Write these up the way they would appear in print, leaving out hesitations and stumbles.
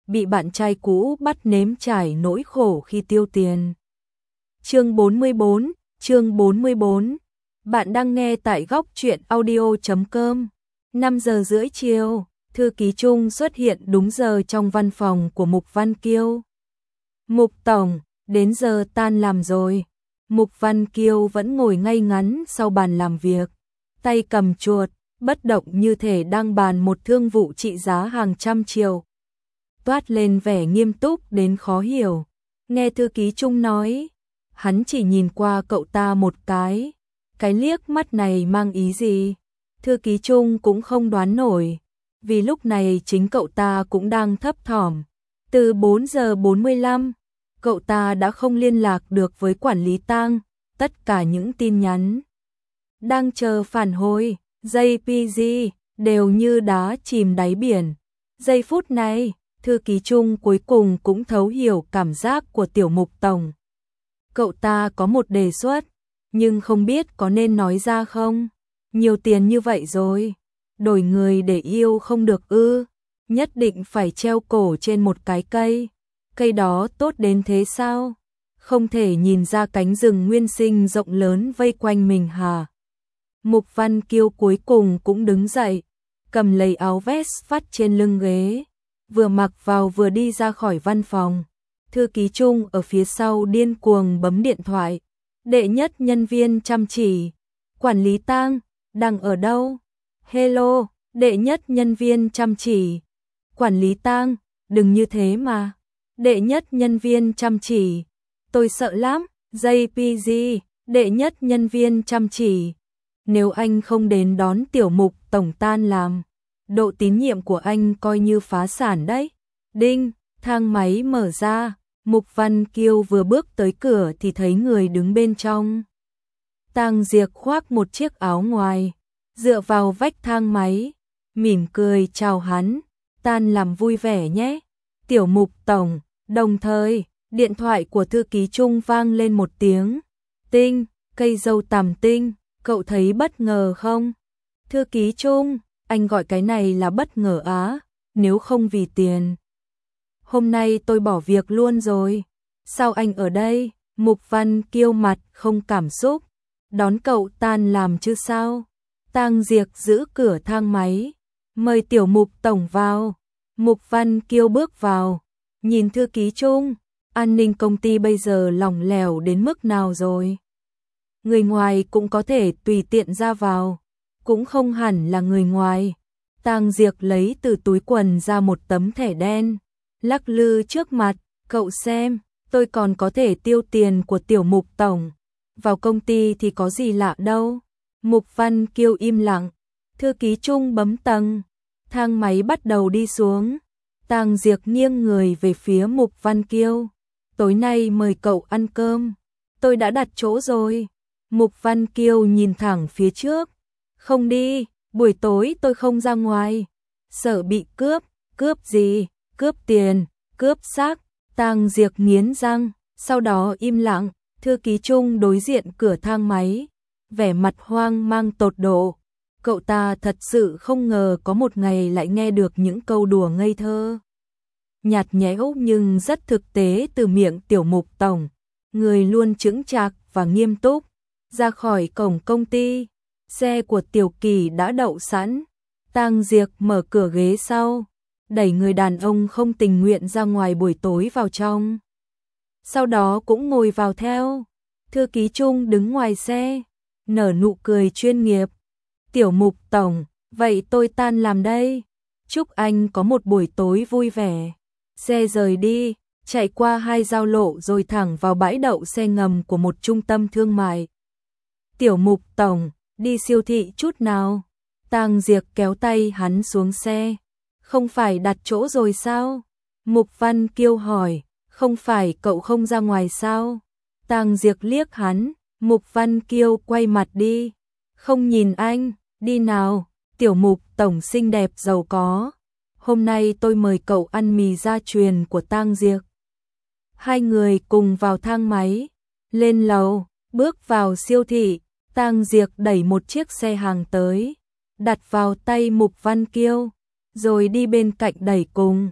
bị bạn trai cũ bắt nếm trải nỗi khổ khi tiêu tiền. Chương 44. Bạn đang nghe tại góc truyện audio.com. 5 giờ rưỡi chiều, thư ký Trung xuất hiện đúng giờ trong văn phòng của Mục Văn Kiêu. Mục tổng, đến giờ tan làm rồi. Mục Văn Kiêu vẫn ngồi ngay ngắn sau bàn làm việc, tay cầm chuột, bất động như thể đang bàn một thương vụ trị giá hàng trăm triệu. Toát lên vẻ nghiêm túc đến khó hiểu. Nghe thư ký Trung nói, hắn chỉ nhìn qua cậu ta một cái liếc mắt này mang ý gì? Thư ký Trung cũng không đoán nổi, vì lúc này chính cậu ta cũng đang thấp thỏm. Từ 4 giờ 45, cậu ta đã không liên lạc được với quản lý Tang, tất cả những tin nhắn đang chờ phản hồi, JPG đều như đá chìm đáy biển. Giây phút này, thư ký Trung cuối cùng cũng thấu hiểu cảm giác của tiểu Mục tổng. Cậu ta có một đề xuất, nhưng không biết có nên nói ra không? Nhiều tiền như vậy rồi, đổi người để yêu không được ư? Nhất định phải treo cổ trên một cái cây đó tốt đến thế sao? Không thể nhìn ra cánh rừng nguyên sinh rộng lớn vây quanh mình hả? Mục Văn Kiêu cuối cùng cũng đứng dậy, cầm lấy áo vest vắt trên lưng ghế, vừa mặc vào vừa đi ra khỏi văn phòng. Thư ký Trung ở phía sau điên cuồng bấm điện thoại. Đệ nhất nhân viên chăm chỉ, quản lý Tang, đang ở đâu? Hello, đệ nhất nhân viên chăm chỉ, quản lý Tang, đừng như thế mà. Đệ nhất nhân viên chăm chỉ, tôi sợ lắm. JPG, đệ nhất nhân viên chăm chỉ, nếu anh không đến đón tiểu Mục tổng tan làm, độ tín nhiệm của anh coi như phá sản đấy. Đinh, thang máy mở ra. Mục Văn Kiêu vừa bước tới cửa thì thấy người đứng bên trong. Tang Diệc khoác một chiếc áo ngoài, dựa vào vách thang máy, mỉm cười chào hắn, tan làm vui vẻ nhé, tiểu Mục tổng. Đồng thời, điện thoại của thư ký Trung vang lên một tiếng. Tinh, cây dâu tằm tinh, cậu thấy bất ngờ không? Thư ký Trung, anh gọi cái này là bất ngờ á, nếu không vì tiền. Hôm nay tôi bỏ việc luôn rồi. Sao anh ở đây? Mục Văn Kiêu mặt không cảm xúc. Đón cậu tan làm chứ sao? Tang Diệc giữ cửa thang máy, mời tiểu Mục tổng vào. Mục Văn Kiêu bước vào, nhìn thư ký Trung, an ninh công ty bây giờ lỏng lẻo đến mức nào rồi? Người ngoài cũng có thể tùy tiện ra vào, cũng không hẳn là người ngoài. Tang Diệc lấy từ túi quần ra một tấm thẻ đen, lắc lư trước mặt, cậu xem, tôi còn có thể tiêu tiền của tiểu Mục tổng. Vào công ty thì có gì lạ đâu. Mục Văn Kiêu im lặng, thư ký Trung bấm tầng, thang máy bắt đầu đi xuống. Tang Diệc nghiêng người về phía Mục Văn Kiêu, tối nay mời cậu ăn cơm, tôi đã đặt chỗ rồi. Mục Văn Kiêu nhìn thẳng phía trước, không đi, buổi tối tôi không ra ngoài, sợ bị cướp. Cướp gì? Cướp tiền, cướp xác. Tang Diệc nghiến răng, sau đó im lặng. Thư ký Trung đối diện cửa thang máy, vẻ mặt hoang mang tột độ. Cậu ta thật sự không ngờ có một ngày lại nghe được những câu đùa ngây thơ, nhạt nhẽo nhưng rất thực tế từ miệng tiểu Mục tổng. Người luôn chững chạc và nghiêm túc. Ra khỏi cổng công ty, xe của Tiểu Kỳ đã đậu sẵn. Tang Diệc mở cửa ghế sau, đẩy người đàn ông không tình nguyện ra ngoài buổi tối vào trong. Sau đó cũng ngồi vào theo. Thư ký Trung đứng ngoài xe, nở nụ cười chuyên nghiệp. Tiểu Mục tổng, vậy tôi tan làm đây. Chúc anh có một buổi tối vui vẻ. Xe rời đi, chạy qua 2 giao lộ rồi thẳng vào bãi đậu xe ngầm của một trung tâm thương mại. Tiểu Mục tổng, đi siêu thị chút nào? Tang Diệc kéo tay hắn xuống xe. Không phải đặt chỗ rồi sao? Mục Văn Kiêu hỏi. Không phải cậu không ra ngoài sao? Tang Diệc liếc hắn. Mục Văn Kiêu quay mặt đi. Không nhìn anh, đi nào. Tiểu Mục tổng xinh đẹp giàu có. Hôm nay tôi mời cậu ăn mì gia truyền của Tang Diệc. Hai người cùng vào thang máy, lên lầu, bước vào siêu thị. Tang Diệc đẩy một chiếc xe hàng tới, đặt vào tay Mục Văn Kiêu, rồi đi bên cạnh đẩy cùng.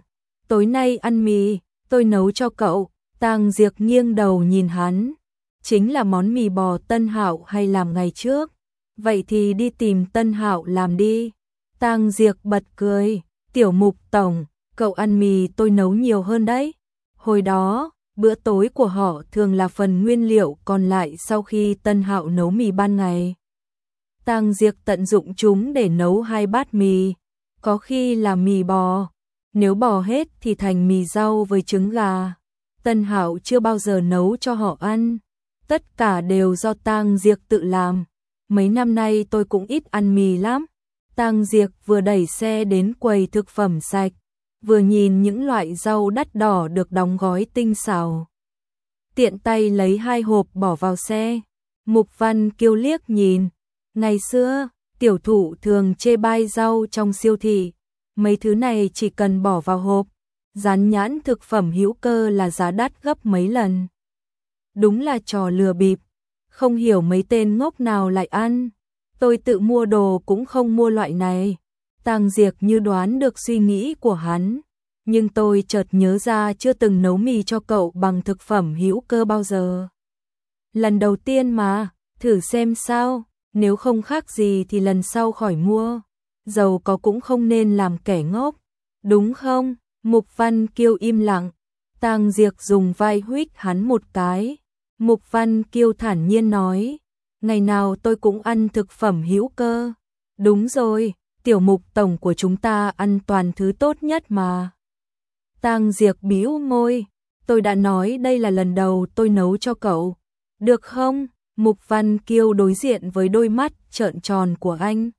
tối nay ăn mì, tôi nấu cho cậu. Tang Diệc nghiêng đầu nhìn hắn. Chính là món mì bò Tân Hạo hay làm ngày trước? Vậy thì đi tìm Tân Hạo làm đi. Tang Diệc bật cười. Tiểu Mục tổng, cậu ăn mì tôi nấu nhiều hơn đấy. Hồi đó, bữa tối của họ thường là phần nguyên liệu còn lại sau khi Tân Hạo nấu mì ban ngày. Tang Diệc tận dụng chúng để nấu 2 bát mì. Có khi là mì bò, nếu bò hết thì thành mì rau với trứng gà. Tân Hạo chưa bao giờ nấu cho họ ăn. Tất cả đều do Tang Diệc tự làm. Mấy năm nay tôi cũng ít ăn mì lắm. Tang Diệc vừa đẩy xe đến quầy thực phẩm sạch, vừa nhìn những loại rau đắt đỏ được đóng gói tinh xảo. Tiện tay lấy 2 hộp bỏ vào xe. Mục Văn Kiêu liếc nhìn. Ngày xưa, tiểu thụ thường chê bai rau trong siêu thị. Mấy thứ này chỉ cần bỏ vào hộp, dán nhãn thực phẩm hữu cơ là giá đắt gấp mấy lần. Đúng là trò lừa bịp. Không hiểu mấy tên ngốc nào lại ăn. Tôi tự mua đồ cũng không mua loại này. Tang Diệc như đoán được suy nghĩ của hắn. Nhưng tôi chợt nhớ ra chưa từng nấu mì cho cậu bằng thực phẩm hữu cơ bao giờ. Lần đầu tiên mà, thử xem sao. Nếu không khác gì thì lần sau khỏi mua. Giàu có cũng không nên làm kẻ ngốc. Đúng không? Mục Văn Kiêu im lặng. Tang Diệc dùng vai huých hắn một cái. Mục Văn Kiêu thản nhiên nói. Ngày nào tôi cũng ăn thực phẩm hữu cơ. Đúng rồi, tiểu Mục tổng của chúng ta ăn toàn thứ tốt nhất mà. Tang Diệc bĩu môi. Tôi đã nói đây là lần đầu tôi nấu cho cậu. Được không? Mục Văn Kiêu đối diện với đôi mắt trợn tròn của anh.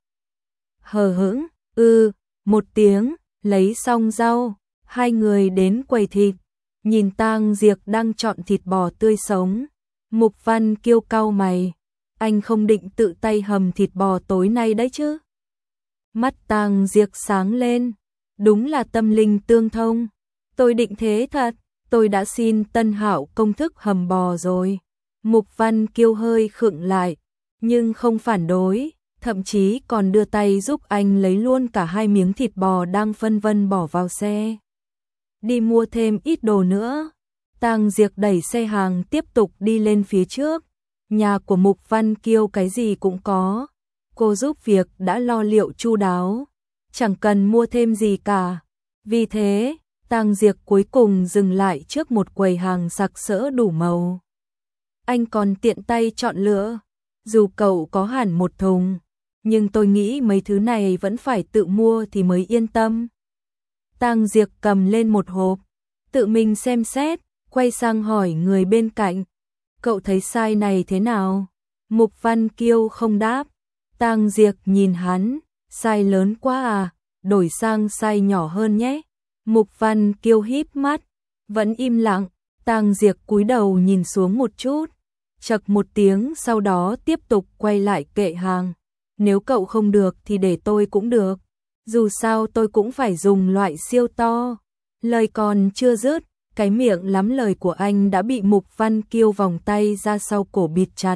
Hờ hững, một tiếng, lấy xong rau, 2 người đến quầy thịt, nhìn Tang Diệc đang chọn thịt bò tươi sống. Mục Văn Kiêu cau mày, anh không định tự tay hầm thịt bò tối nay đấy chứ? Mắt Tang Diệc sáng lên, đúng là tâm linh tương thông. Tôi định thế thật, tôi đã xin Tân Hạo công thức hầm bò rồi. Mục Văn Kiêu hơi khựng lại, nhưng không phản đối, thậm chí còn đưa tay giúp anh lấy luôn cả 2 miếng thịt bò đang phân vân bỏ vào xe. Đi mua thêm ít đồ nữa. Tang Diệc đẩy xe hàng tiếp tục đi lên phía trước. Nhà của Mục Văn Kiêu cái gì cũng có. Cô giúp việc đã lo liệu chu đáo, chẳng cần mua thêm gì cả. Vì thế, Tang Diệc cuối cùng dừng lại trước một quầy hàng sặc sỡ đủ màu. Anh còn tiện tay chọn lựa. Dù cậu có hẳn một thùng, nhưng tôi nghĩ mấy thứ này vẫn phải tự mua thì mới yên tâm. Tang Diệc cầm lên một hộp, tự mình xem xét, quay sang hỏi người bên cạnh. Cậu thấy size này thế nào? Mục Văn Kiêu không đáp. Tang Diệc nhìn hắn, size lớn quá à, đổi sang size nhỏ hơn nhé. Mục Văn Kiêu híp mắt, vẫn im lặng. Tang Diệc cúi đầu nhìn xuống một chút, chậc một tiếng sau đó tiếp tục quay lại kệ hàng. Nếu cậu không được thì để tôi cũng được. Dù sao tôi cũng phải dùng loại siêu to. Lời còn chưa dứt, cái miệng lắm lời của anh đã bị Mục Văn Kiêu vòng tay ra sau cổ bịt chặt.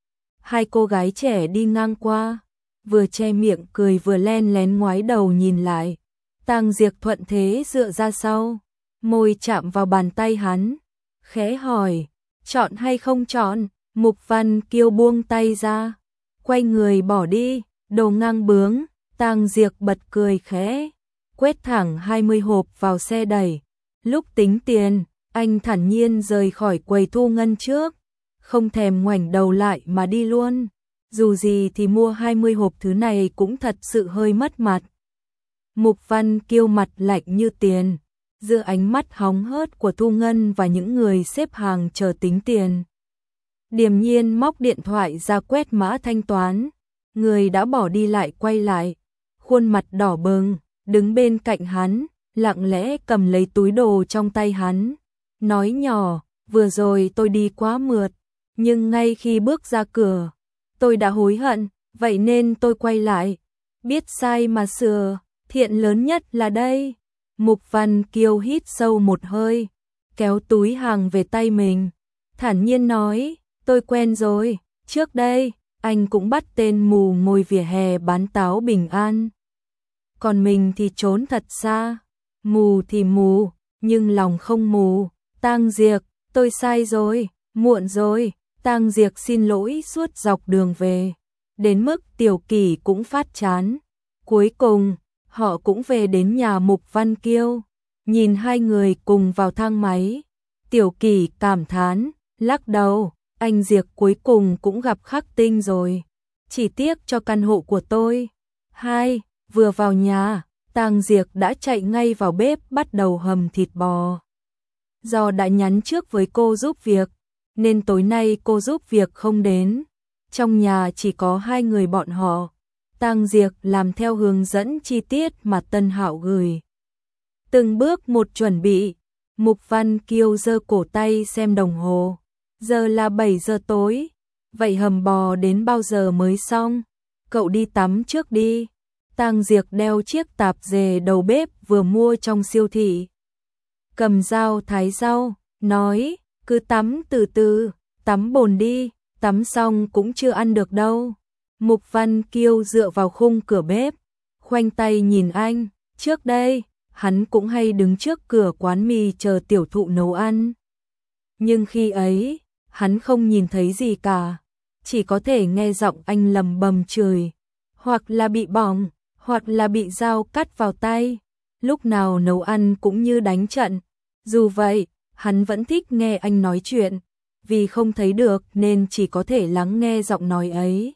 2 cô gái trẻ đi ngang qua, vừa che miệng cười vừa len lén ngoái đầu nhìn lại. Tang Diệc thuận thế dựa ra sau, môi chạm vào bàn tay hắn, khẽ hỏi, chọn hay không chọn? Mục Văn Kiêu buông tay ra, quay người bỏ đi, đồ ngang bướng. Tang Diệc bật cười khẽ, quét thẳng 20 hộp vào xe đẩy. Lúc tính tiền, anh thản nhiên rời khỏi quầy thu ngân trước, không thèm ngoảnh đầu lại mà đi luôn. Dù gì thì mua 20 hộp thứ này cũng thật sự hơi mất mặt. Mục Văn Kiêu mặt lạnh như tiền, giữa ánh mắt hóng hớt của thu ngân và những người xếp hàng chờ tính tiền. Điềm nhiên móc điện thoại ra quét mã thanh toán, người đã bỏ đi lại quay lại, khuôn mặt đỏ bừng, đứng bên cạnh hắn, lặng lẽ cầm lấy túi đồ trong tay hắn, nói nhỏ, vừa rồi tôi đi quá mượt, nhưng ngay khi bước ra cửa, tôi đã hối hận, vậy nên tôi quay lại, biết sai mà sửa, thiện lớn nhất là đây. Mục Văn Kiêu hít sâu một hơi, kéo túi hàng về tay mình, thản nhiên nói, tôi quen rồi, trước đây, anh cũng bắt tên mù ngồi vỉa hè bán táo bình an. Còn mình thì trốn thật xa, mù thì mù, nhưng lòng không mù. Tang Diệc, tôi sai rồi, muộn rồi. Tang Diệc xin lỗi suốt dọc đường về, đến mức Tiểu Kỷ cũng phát chán. Cuối cùng, họ cũng về đến nhà Mục Văn Kiêu. Nhìn hai người cùng vào thang máy, Tiểu Kỷ cảm thán, lắc đầu, anh Diệc cuối cùng cũng gặp khắc tinh rồi. Chỉ tiếc cho căn hộ của tôi. Vừa vào nhà, Tang Diệc đã chạy ngay vào bếp bắt đầu hầm thịt bò. Do đã nhắn trước với cô giúp việc, nên tối nay cô giúp việc không đến. Trong nhà chỉ có hai người bọn họ. Tang Diệc làm theo hướng dẫn chi tiết mà Tân Hạo gửi. Từng bước một chuẩn bị. Mục Văn Kiêu giơ cổ tay xem đồng hồ. Giờ là 7 giờ tối. Vậy hầm bò đến bao giờ mới xong? Cậu đi tắm trước đi. Tang Diệc đeo chiếc tạp dề đầu bếp vừa mua trong siêu thị. Cầm dao thái rau, nói, cứ tắm từ từ, tắm bồn đi, tắm xong cũng chưa ăn được đâu. Mục Văn Kiêu dựa vào khung cửa bếp, khoanh tay nhìn anh. Trước đây, hắn cũng hay đứng trước cửa quán mì chờ tiểu thụ nấu ăn. Nhưng khi ấy, hắn không nhìn thấy gì cả, chỉ có thể nghe giọng anh lầm bầm chửi, hoặc là bị bỏng, hoặc là bị dao cắt vào tay. Lúc nào nấu ăn cũng như đánh trận. Dù vậy, hắn vẫn thích nghe anh nói chuyện, vì không thấy được nên chỉ có thể lắng nghe giọng nói ấy.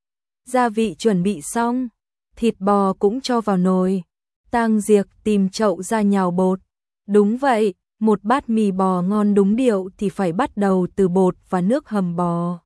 Gia vị chuẩn bị xong, thịt bò cũng cho vào nồi. Tang Diệc tìm chậu ra nhào bột. Đúng vậy, một bát mì bò ngon đúng điệu thì phải bắt đầu từ bột và nước hầm bò.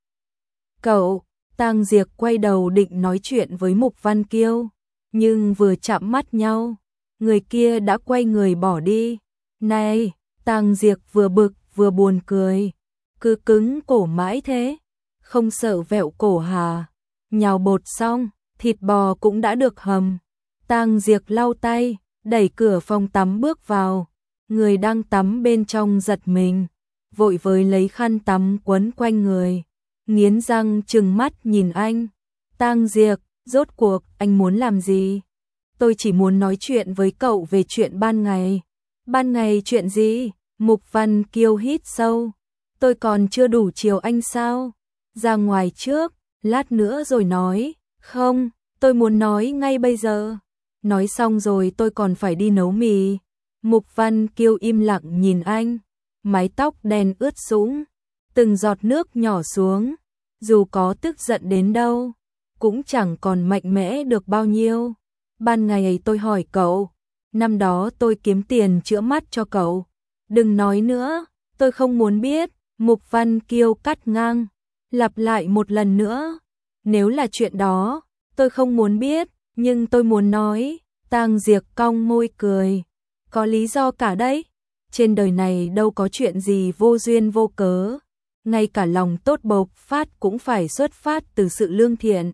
Cậu, Tang Diệc quay đầu định nói chuyện với Mục Văn Kiêu, nhưng vừa chạm mắt nhau, người kia đã quay người bỏ đi. Này, Tang Diệc vừa bực vừa buồn cười, cứ cứng cổ mãi thế, không sợ vẹo cổ hả? Nhào bột xong, thịt bò cũng đã được hầm. Tang Diệc lau tay, đẩy cửa phòng tắm bước vào. Người đang tắm bên trong giật mình, vội với lấy khăn tắm quấn quanh người, nghiến răng trừng mắt nhìn anh. Tang Diệc, rốt cuộc anh muốn làm gì? Tôi chỉ muốn nói chuyện với cậu về chuyện ban ngày. Ban ngày chuyện gì? Mục Văn Kiêu hít sâu. Tôi còn chưa đủ chiều anh sao? Ra ngoài trước, lát nữa rồi nói. Không, tôi muốn nói ngay bây giờ. Nói xong rồi tôi còn phải đi nấu mì. Mục Văn Kiêu im lặng nhìn anh, mái tóc đen ướt sũng, từng giọt nước nhỏ xuống, dù có tức giận đến đâu, cũng chẳng còn mạnh mẽ được bao nhiêu. Ban ngày tôi hỏi cậu, năm đó tôi kiếm tiền chữa mắt cho cậu. Đừng nói nữa, tôi không muốn biết. Mục Văn Kiêu cắt ngang, lặp lại một lần nữa. Nếu là chuyện đó, tôi không muốn biết, nhưng tôi muốn nói. Tang Diệc cong môi cười. Có lý do cả đấy. Trên đời này đâu có chuyện gì vô duyên vô cớ. Ngay cả lòng tốt bộc phát cũng phải xuất phát từ sự lương thiện.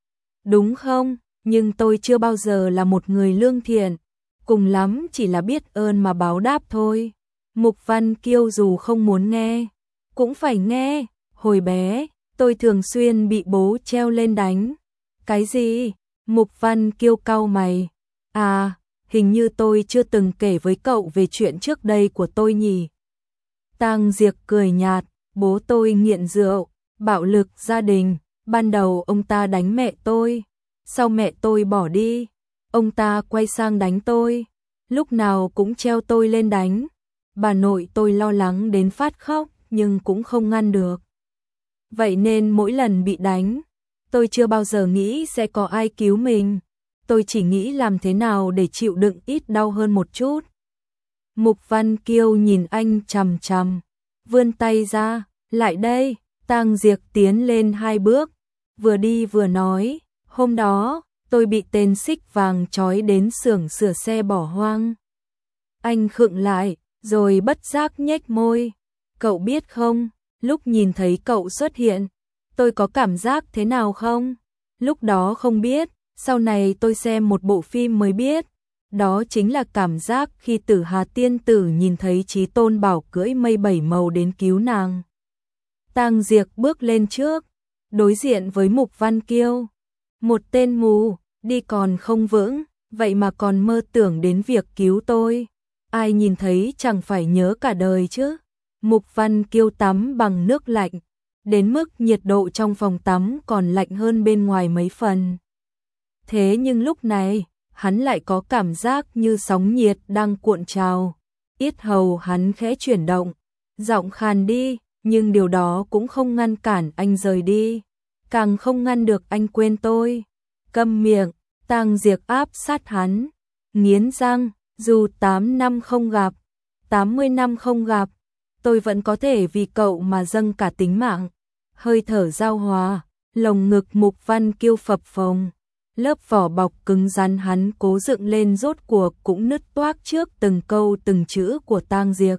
Đúng không? Nhưng tôi chưa bao giờ là một người lương thiện. Cùng lắm chỉ là biết ơn mà báo đáp thôi. Mục Văn Kiêu dù không muốn nghe, cũng phải nghe. Hồi bé, tôi thường xuyên bị bố treo lên đánh. Cái gì? Mục Văn Kiêu cau mày. À, hình như tôi chưa từng kể với cậu về chuyện trước đây của tôi nhỉ? Tang Diệc cười nhạt, bố tôi nghiện rượu, bạo lực gia đình, ban đầu ông ta đánh mẹ tôi, sau mẹ tôi bỏ đi, ông ta quay sang đánh tôi, lúc nào cũng treo tôi lên đánh. Bà nội tôi lo lắng đến phát khóc nhưng cũng không ngăn được. Vậy nên mỗi lần bị đánh, tôi chưa bao giờ nghĩ sẽ có ai cứu mình. Tôi chỉ nghĩ làm thế nào để chịu đựng ít đau hơn một chút. Mục Văn Kiêu nhìn anh chằm chằm, vươn tay ra, lại đây. Tang Diệc tiến lên 2 bước, vừa đi vừa nói, hôm đó, tôi bị tên xích vàng trói đến xưởng sửa xe bỏ hoang. Anh khựng lại, rồi bất giác nhếch môi. Cậu biết không, lúc nhìn thấy cậu xuất hiện, tôi có cảm giác thế nào không? Lúc đó không biết. Sau này tôi xem một bộ phim mới biết, đó chính là cảm giác khi Tử Hà tiên tử nhìn thấy Chí Tôn Bảo cưỡi mây 7 màu đến cứu nàng. Tang Diệc bước lên trước, đối diện với Mục Văn Kiêu. Một tên mù, đi còn không vững, vậy mà còn mơ tưởng đến việc cứu tôi. ai nhìn thấy chẳng phải nhớ cả đời chứ. Mục Văn Kiêu tắm bằng nước lạnh, đến mức nhiệt độ trong phòng tắm còn lạnh hơn bên ngoài mấy phần. Thế nhưng lúc này, hắn lại có cảm giác như sóng nhiệt đang cuộn trào. Yết hầu hắn khẽ chuyển động, giọng khàn đi, nhưng điều đó cũng không ngăn cản anh rời đi, càng không ngăn được anh quên tôi. Câm miệng, Tang Diệp áp sát hắn, nghiến răng, dù 8 năm không gặp, 80 năm không gặp, tôi vẫn có thể vì cậu mà dâng cả tính mạng. Hơi thở giao hòa, lồng ngực Mục Văn Kiêu phập phồng, lớp vỏ bọc cứng rắn hắn cố dựng lên rốt cuộc cũng nứt toác trước từng câu từng chữ của Tang Diệp.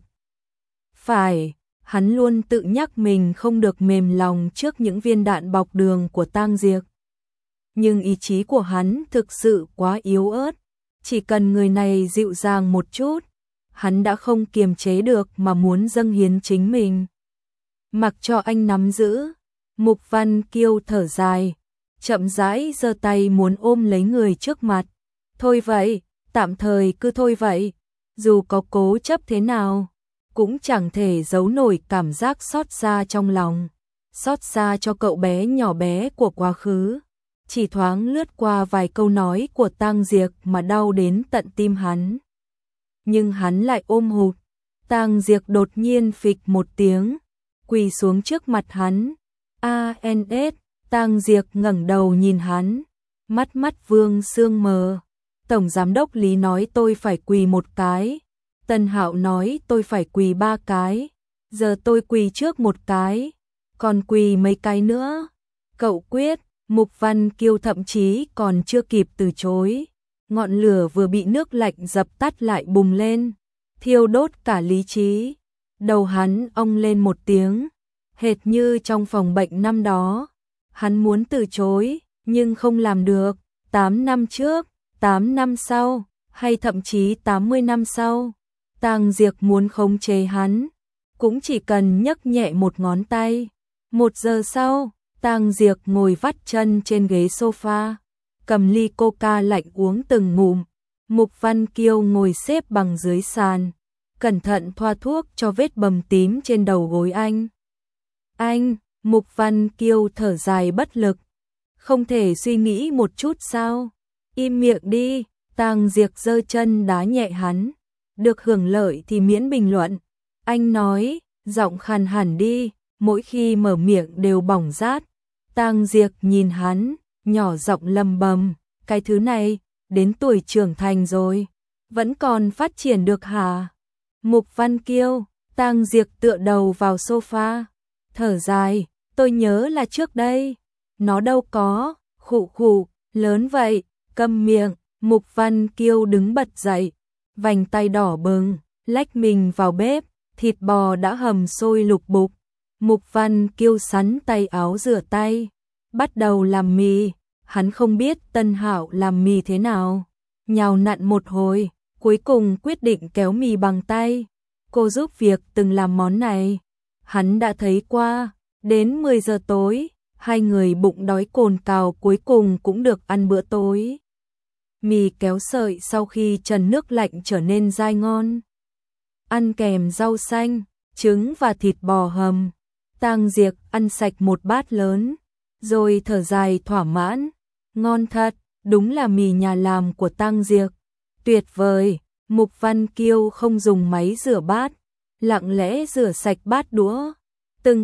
Phải, hắn luôn tự nhắc mình không được mềm lòng trước những viên đạn bọc đường của Tang Diệp. Nhưng ý chí của hắn thực sự quá yếu ớt, chỉ cần người này dịu dàng một chút, hắn đã không kiềm chế được mà muốn dâng hiến chính mình. Mặc cho anh nắm giữ, Mục Văn Kiêu thở dài, chậm rãi giơ tay muốn ôm lấy người trước mặt. Thôi vậy, tạm thời cứ thôi vậy, dù có cố chấp thế nào, cũng chẳng thể giấu nổi cảm giác xót xa trong lòng, xót xa cho cậu bé nhỏ bé của quá khứ. Chỉ thoáng lướt qua vài câu nói của Tang Diệp mà đau đến tận tim hắn. Nhưng hắn lại ôm hụt. Tang Diệp đột nhiên phịch một tiếng, quỳ xuống trước mặt hắn. ANS, Tang Diệp ngẩng đầu nhìn hắn, mắt vương sương mờ. Tổng giám đốc Lý nói tôi phải quỳ một cái, Tân Hạo nói tôi phải quỳ 3 cái, giờ tôi quỳ trước một cái, còn quỳ mấy cái nữa. Cậu quyết. Mục Văn Kiêu thậm chí còn chưa kịp từ chối, ngọn lửa vừa bị nước lạnh dập tắt lại bùng lên, thiêu đốt cả lý trí. Đầu hắn ong lên một tiếng, hệt như trong phòng bệnh năm đó. Hắn muốn từ chối, nhưng không làm được. 8 năm trước, 8 năm sau, hay thậm chí 80 năm sau, Tang Diệp muốn khống chế hắn, cũng chỉ cần nhấc nhẹ một ngón tay. 1 giờ sau, Tang Diệp ngồi vắt chân trên ghế sofa, cầm ly coca lạnh uống từng ngụm. Mục Văn Kiêu ngồi xếp bằng dưới sàn, cẩn thận thoa thuốc cho vết bầm tím trên đầu gối anh. Mục Văn Kiêu thở dài bất lực. Không thể suy nghĩ một chút sao? Im miệng đi, Tang Diệp giơ chân đá nhẹ hắn. Được hưởng lợi thì miễn bình luận. Anh nói, giọng khàn hẳn đi, mỗi khi mở miệng đều bỏng rát. Tang Diệp nhìn hắn, nhỏ giọng lầm bầm, cái thứ này, đến tuổi trưởng thành rồi, vẫn còn phát triển được hả? Mục Văn Kiêu, Tang Diệp tựa đầu vào sofa, thở dài, tôi nhớ là trước đây, nó đâu có, khụ khụ, lớn vậy, câm miệng. Mục Văn Kiêu đứng bật dậy, vành tay đỏ bừng, lách mình vào bếp, thịt bò đã hầm sôi lục bục. Mục Văn Kiêu sắn tay áo rửa tay, bắt đầu làm mì. Hắn không biết Tân Hạo làm mì thế nào, nhào nặn một hồi, cuối cùng quyết định kéo mì bằng tay. Cô giúp việc từng làm món này, hắn đã thấy qua. Đến 10 giờ tối, hai người bụng đói cồn cào cuối cùng cũng được ăn bữa tối. Mì kéo sợi sau khi trần nước lạnh trở nên dai ngon, ăn kèm rau xanh, trứng và thịt bò hầm. Tang Diệp ăn sạch một bát lớn, rồi thở dài thỏa mãn. Ngon thật, đúng là mì nhà làm của Tang Diệp. Tuyệt vời. Mục Văn Kiêu không dùng máy rửa bát, lặng lẽ rửa sạch bát đũa, từng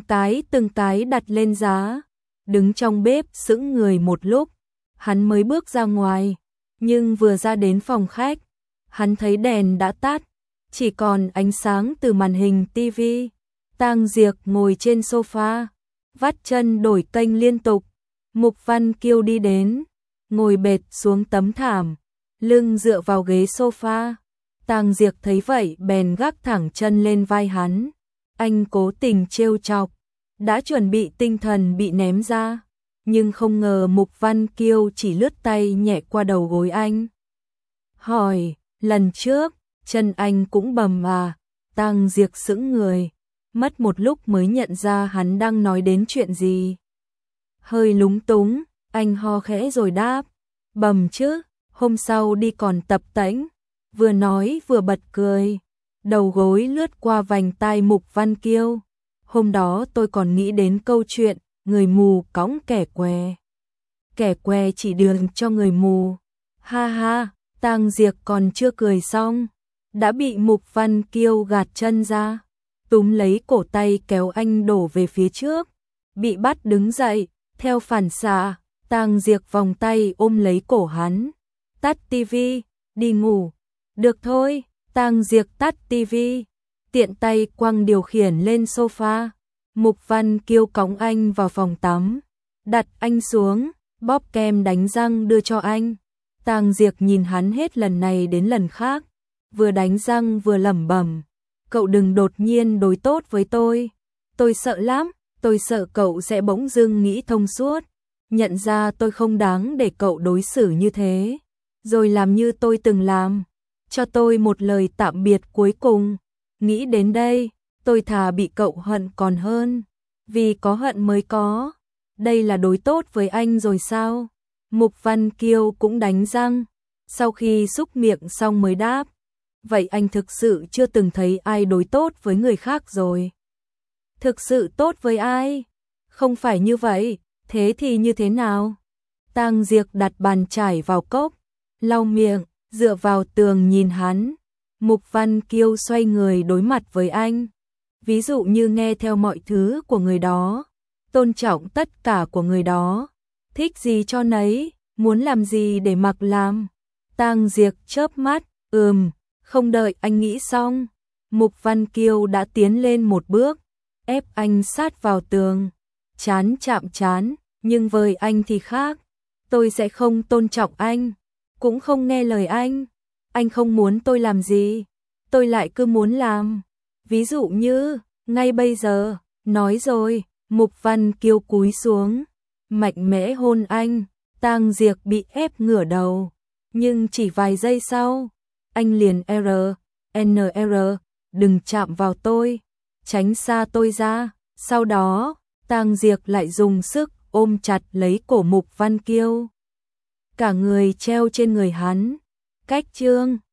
cái đặt lên giá. Đứng trong bếp sững người một lúc, hắn mới bước ra ngoài. Nhưng vừa ra đến phòng khách, hắn thấy đèn đã tắt, chỉ còn ánh sáng từ màn hình tivi. Tang Diệp ngồi trên sofa, vắt chân đổi kênh liên tục. Mục Văn Kiêu đi đến, ngồi bệt xuống tấm thảm, lưng dựa vào ghế sofa. Tang Diệp thấy vậy bèn gác thẳng chân lên vai hắn. Anh cố tình trêu chọc, đã chuẩn bị tinh thần bị ném ra, nhưng không ngờ Mục Văn Kiêu chỉ lướt tay nhẹ qua đầu gối anh. Hỏi, lần trước, chân anh cũng bầm à? Tang Diệp sững người, mất một lúc mới nhận ra hắn đang nói đến chuyện gì. Hơi lúng túng, anh ho khẽ rồi đáp, bầm chứ, hôm sau đi còn tập tễnh. vừa nói vừa bật cười, đầu gối lướt qua vành tai Mục Văn Kiêu. Hôm đó tôi còn nghĩ đến câu chuyện người mù cõng kẻ què. Kẻ què chỉ đường cho người mù. Ha ha, Tang Diệc còn chưa cười xong, đã bị Mục Văn Kiêu gạt chân ra, túm lấy cổ tay kéo anh đổ về phía trước. Bị bắt đứng dậy, theo phản xạ, Tang Diệc vòng tay ôm lấy cổ hắn. Tắt tivi, đi ngủ. Được thôi, Tang Diệc tắt tivi, tiện tay quăng điều khiển lên sofa. Mục Văn Kiêu cõng anh vào phòng tắm, đặt anh xuống, bóp kem đánh răng đưa cho anh. Tang Diệc nhìn hắn hết lần này đến lần khác, vừa đánh răng vừa lẩm bẩm, cậu đừng đột nhiên đối tốt với tôi sợ lắm, tôi sợ cậu sẽ bỗng dưng nghĩ thông suốt, nhận ra tôi không đáng để cậu đối xử như thế, rồi làm như tôi từng làm, cho tôi một lời tạm biệt cuối cùng. Nghĩ đến đây, tôi thà bị cậu hận còn hơn, vì có hận mới có. Đây là đối tốt với anh rồi sao? Mục Văn Kiêu cũng đánh răng, sau khi xúc miệng xong mới đáp. Vậy anh thực sự chưa từng thấy ai đối tốt với người khác rồi. Thực sự tốt với ai? Không phải như vậy, thế thì như thế nào? Tang Diệc đặt bàn chải vào cốc, lau miệng, dựa vào tường nhìn hắn. Mục Văn Kiêu xoay người đối mặt với anh. Ví dụ như nghe theo mọi thứ của người đó, tôn trọng tất cả của người đó, thích gì cho nấy, muốn làm gì để mặc làm. Tang Diệc chớp mắt, không đợi anh nghĩ xong, Mục Văn Kiêu đã tiến lên một bước, ép anh sát vào tường, trán chạm trán, nhưng với anh thì khác, tôi sẽ không tôn trọng anh, cũng không nghe lời anh không muốn tôi làm gì, tôi lại cứ muốn làm. Ví dụ như, ngay bây giờ, nói rồi, Mục Văn Kiêu cúi xuống, mạnh mẽ hôn anh, Tang Diệc bị ép ngửa đầu, nhưng chỉ vài giây sau, anh liền NR, đừng chạm vào tôi, tránh xa tôi ra. Sau đó, Tang Diệc lại dùng sức ôm chặt lấy cổ Mục Văn Kiêu. Cả người treo trên người hắn. Cách chương